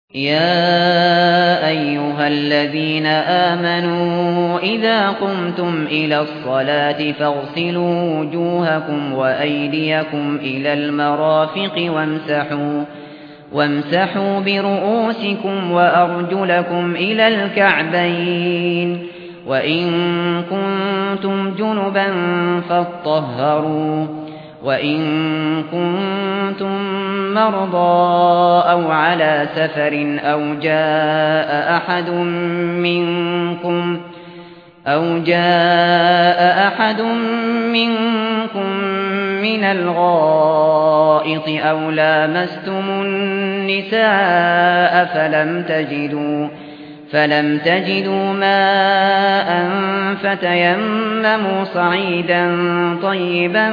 يا أيها الذين آمنوا إذا قمتم إلى الصلاة فاغسلوا وجوهكم وأيديكم إلى المرافق وامسحوا برؤوسكم وأرجلكم إلى الكعبين وإن كنتم جنبا فاطهروا وإن كنتم مرضى أو على سفر أو جاء أحد منكم من الغائط أو لامستم النساء فلم تجدوا ماء فتيمموا صعيدا طيبا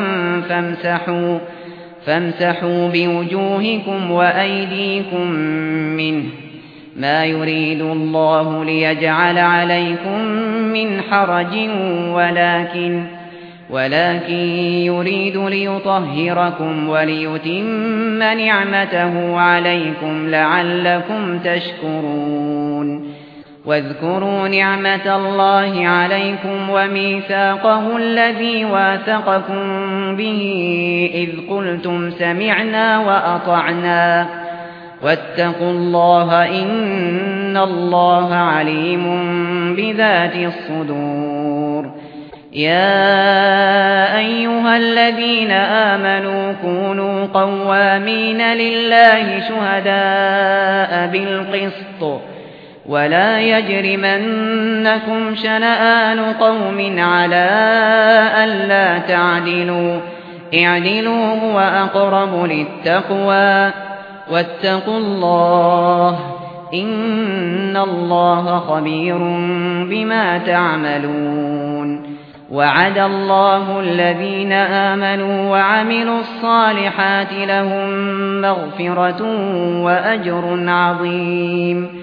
فامسحوا بوجوهكم وأيديكم منه ما يريد الله ليجعل عليكم من حرج ولكن يريد ليطهركم وليتم نعمته عليكم لعلكم تشكرون واذكروا نعمة الله عليكم وميثاقه الذي واثقكم به إذ قلتم سمعنا وأطعنا واتقوا الله إن الله عليم بذات الصدور يا أيها الذين آمنوا كونوا قوامين لله شهداء بالقسط ولا يجرمنكم شنآن قوم على ألا تعدلوا اعدلوا هو أقرب للتقوى واتقوا الله إن الله خبير بما تعملون وعد الله الذين آمنوا وعملوا الصالحات لهم مغفرة وأجر عظيم